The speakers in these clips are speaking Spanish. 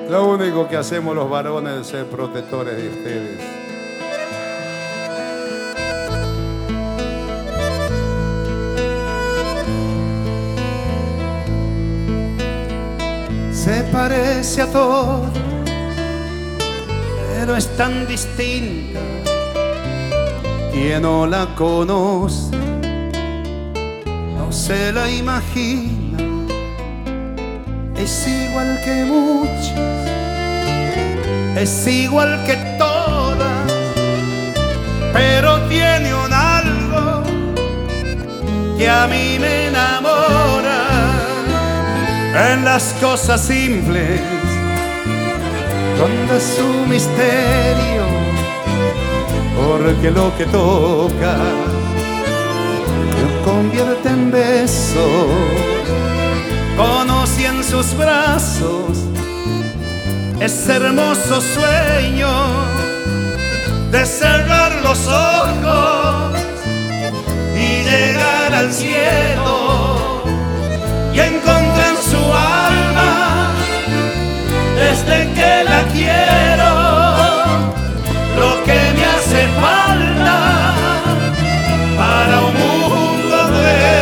Lo único que hacemos los varones es ser protectores de ustedes. Se parece a todo, pero es tan distinta. Quien no la conoce No se la imagina. Es igual que muchas, es igual que todas, pero tiene un algo que a mí me enamora. en las cosas simples, Donde su misterio, porque lo que toca lo convierte en besos. Conocí en sus brazos ese hermoso sueño de cerrar los ojos y llegar al cielo, y encontré en su alma, desde que la quiero, lo que me hace falta para un mundo nuevo.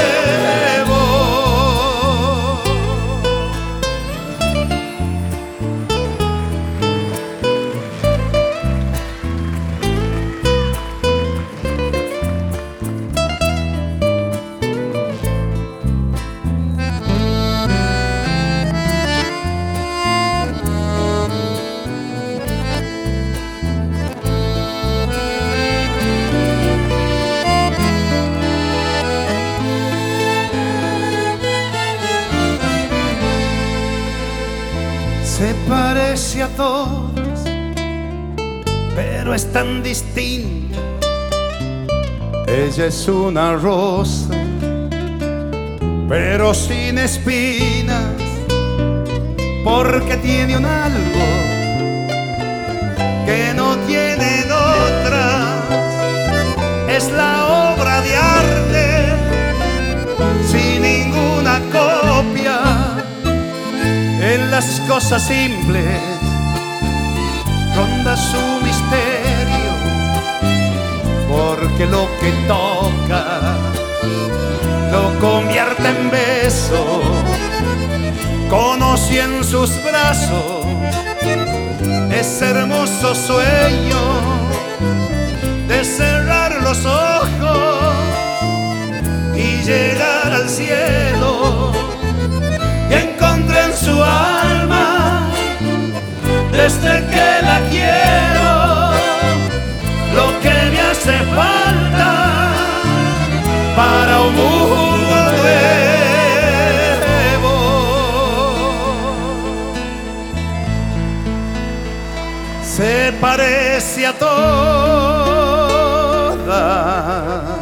Se parece a todos, pero es tan distinta. ella es una rosa, Pero sin espinas, porque tiene un algo que no tienen otras. Es la obra de arte sin ninguna copia. En las cosas simples ronda su misterio, porque lo que toca lo convierte en beso. Conocí en sus brazos ese hermoso sueño de cerrar los ojos y llegar al cielo, y encontré en su alma, desde que la quiero, lo que me hace falta para un mundo nuevo. Se parece a todas,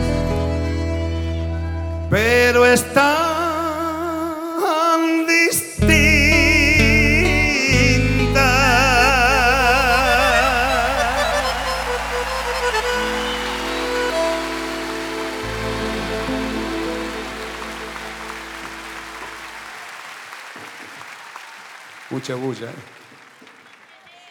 pero es tan distinta. mucha bulla.